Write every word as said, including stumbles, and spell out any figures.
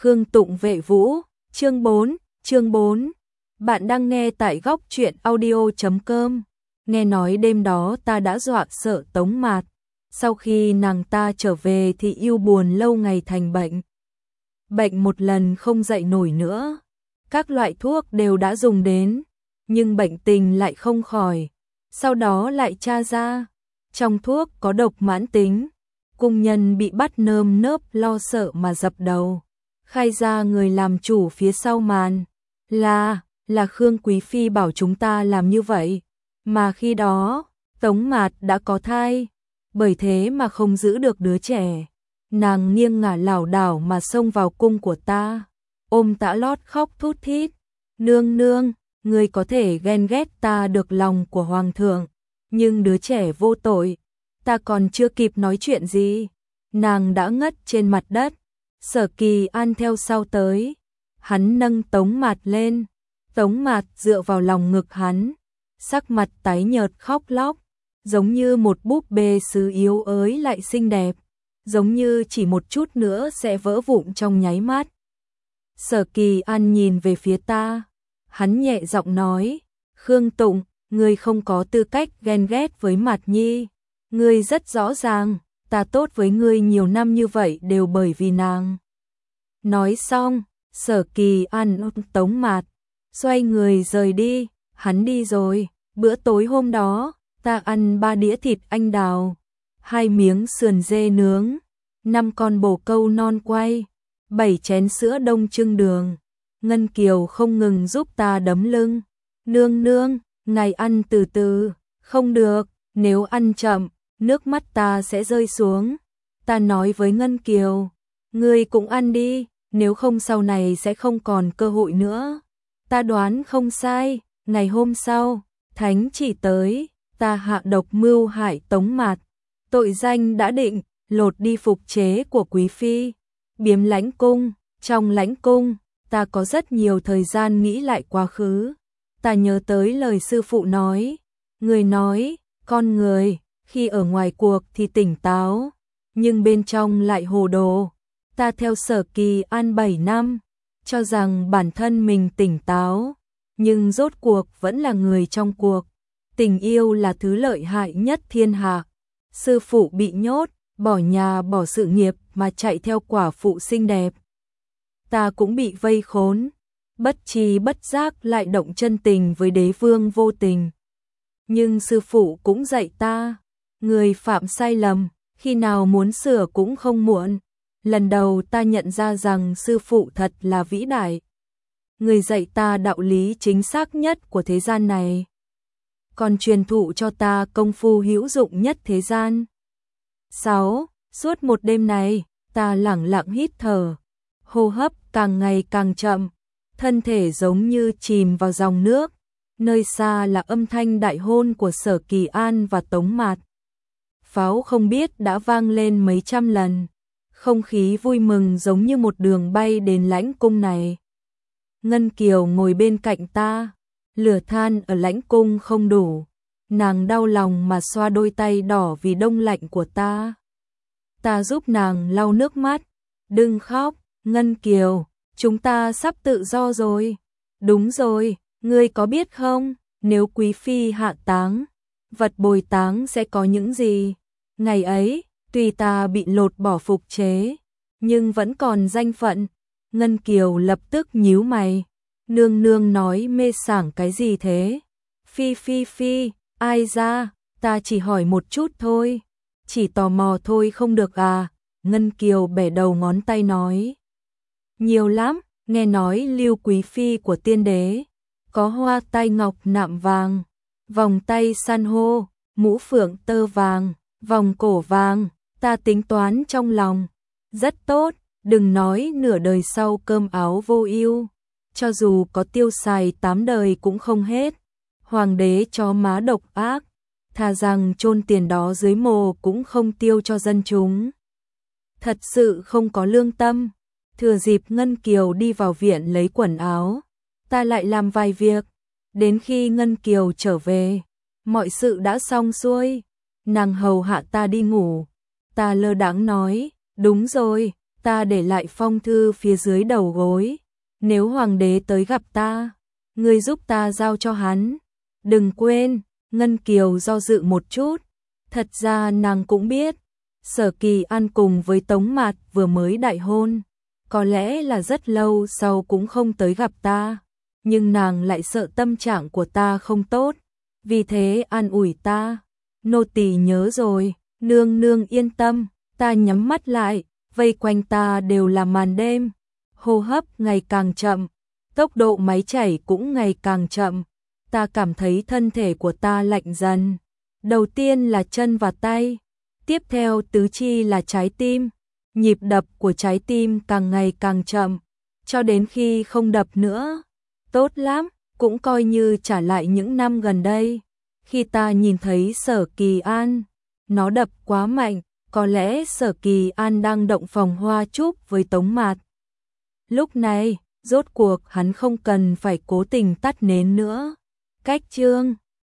Khương Tụng Vệ Vũ, chương bốn, chương bốn. Bạn đang nghe tại góc truyện audio chấm com. Nghe nói đêm đó ta đã dọa sợ Tống Mạt. Sau khi nàng ta trở về thì yêu buồn lâu ngày thành bệnh. Bệnh một lần không dậy nổi nữa. Các loại thuốc đều đã dùng đến, nhưng bệnh tình lại không khỏi. Sau đó lại tra ra, trong thuốc có độc mãn tính. Cung nhân bị bắt nơm nớp lo sợ mà dập đầu. Khai ra người làm chủ phía sau màn là, là Khương Quý Phi bảo chúng ta làm như vậy. Mà khi đó, Tống Mạt đã có thai, bởi thế mà không giữ được đứa trẻ. Nàng nghiêng ngả lảo đảo mà xông vào cung của ta, ôm tã lót khóc thút thít. Nương nương, người có thể ghen ghét ta được lòng của hoàng thượng, nhưng đứa trẻ vô tội. Ta còn chưa kịp nói chuyện gì, nàng đã ngất trên mặt đất. Sở Kỳ An theo sau tới, hắn nâng Tống Mạt lên. Tống Mạt dựa vào lòng ngực hắn, sắc mặt tái nhợt khóc lóc, giống như một búp bê sứ yếu ớt lại xinh đẹp, giống như chỉ một chút nữa sẽ vỡ vụn trong nháy mắt. Sở Kỳ An nhìn về phía ta, hắn nhẹ giọng nói, Khương Tụng, ngươi không có tư cách ghen ghét với Mạt Nhi, ngươi rất rõ ràng, ta tốt với ngươi nhiều năm như vậy đều bởi vì nàng. Nói xong, Sở Kỳ An ôm Tống Mạt, xoay người rời đi. Hắn đi rồi, bữa tối hôm đó, ta ăn ba đĩa thịt anh đào, hai miếng sườn dê nướng, năm con bồ câu non quay, bảy chén sữa đông trưng đường. Ngân Kiều không ngừng giúp ta đấm lưng. Nương nương, ngài ăn từ từ, không được, nếu ăn chậm, nước mắt ta sẽ rơi xuống. Ta nói với Ngân Kiều, ngươi cũng ăn đi, nếu không sau này sẽ không còn cơ hội nữa. Ta đoán không sai, ngày hôm sau, thánh chỉ tới, ta hạ độc mưu hại Tống Mạt. Tội danh đã định, lột đi phục chế của Quý Phi, biếm lãnh cung. Trong lãnh cung, ta có rất nhiều thời gian nghĩ lại quá khứ. Ta nhớ tới lời sư phụ nói, người nói, con người, khi ở ngoài cuộc thì tỉnh táo, nhưng bên trong lại hồ đồ. Ta theo Sở Kỳ An bảy năm, cho rằng bản thân mình tỉnh táo, nhưng rốt cuộc vẫn là người trong cuộc. Tình yêu là thứ lợi hại nhất thiên hạ. Sư phụ bị nhốt, bỏ nhà bỏ sự nghiệp mà chạy theo quả phụ xinh đẹp. Ta cũng bị vây khốn, bất tri bất giác lại động chân tình với đế vương vô tình. Nhưng sư phụ cũng dạy ta, người phạm sai lầm, khi nào muốn sửa cũng không muộn. Lần đầu ta nhận ra rằng sư phụ thật là vĩ đại. Người dạy ta đạo lý chính xác nhất của thế gian này, còn truyền thụ cho ta công phu hữu dụng nhất thế gian. sáu. Suốt một đêm này, ta lẳng lặng hít thở, hô hấp càng ngày càng chậm, thân thể giống như chìm vào dòng nước. Nơi xa là âm thanh đại hôn của Sở Kỳ An và Tống Mạt. Pháo không biết đã vang lên mấy trăm lần. Không khí vui mừng giống như một đường bay đến lãnh cung này. Ngân Kiều ngồi bên cạnh ta, lửa than ở lãnh cung không đủ. Nàng đau lòng mà xoa đôi tay đỏ vì đông lạnh của ta. Ta giúp nàng lau nước mắt. Đừng khóc, Ngân Kiều, chúng ta sắp tự do rồi. Đúng rồi, ngươi có biết không, nếu Quý Phi hạ táng, vật bồi táng sẽ có những gì? Ngày ấy, tuy ta bị lột bỏ phục chế, nhưng vẫn còn danh phận. Ngân Kiều lập tức nhíu mày. Nương nương nói mê sảng cái gì thế? Phi phi phi, ai ra, ta chỉ hỏi một chút thôi. Chỉ tò mò thôi không được à? Ngân Kiều bẻ đầu ngón tay nói. Nhiều lắm, nghe nói Lưu Quý Phi của tiên đế, có hoa tai ngọc nạm vàng, vòng tay san hô, mũ phượng tơ vàng, vòng cổ vàng. Ta tính toán trong lòng, rất tốt, đừng nói nửa đời sau cơm áo vô ưu, cho dù có tiêu xài tám đời cũng không hết. Hoàng đế chó má độc ác, thà rằng chôn tiền đó dưới mồ cũng không tiêu cho dân chúng. Thật sự không có lương tâm. Thừa dịp Ngân Kiều đi vào viện lấy quần áo, ta lại làm vài việc. Đến khi Ngân Kiều trở về, mọi sự đã xong xuôi. Nàng hầu hạ ta đi ngủ. Ta lơ đãng nói, đúng rồi, ta để lại phong thư phía dưới đầu gối. Nếu hoàng đế tới gặp ta, ngươi giúp ta giao cho hắn. Đừng quên, Ngân Kiều do dự một chút. Thật ra nàng cũng biết, Sở Kỳ An cùng với Tống Mạt vừa mới đại hôn. Có lẽ là rất lâu sau cũng không tới gặp ta. Nhưng nàng lại sợ tâm trạng của ta không tốt. Vì thế an ủi ta. Nô tỳ nhớ rồi, nương nương yên tâm. Ta nhắm mắt lại, vây quanh ta đều là màn đêm. Hô hấp ngày càng chậm, tốc độ máy chảy cũng ngày càng chậm. Ta cảm thấy thân thể của ta lạnh dần. Đầu tiên là chân và tay, tiếp theo tứ chi là trái tim. Nhịp đập của trái tim càng ngày càng chậm, cho đến khi không đập nữa. Tốt lắm, cũng coi như trả lại những năm gần đây. Khi ta nhìn thấy Sở Kỳ An, nó đập quá mạnh, có lẽ Sở Kỳ An đang động phòng hoa chúc với Tống Mạt. Lúc này, rốt cuộc hắn không cần phải cố tình tắt nến nữa. Cách chương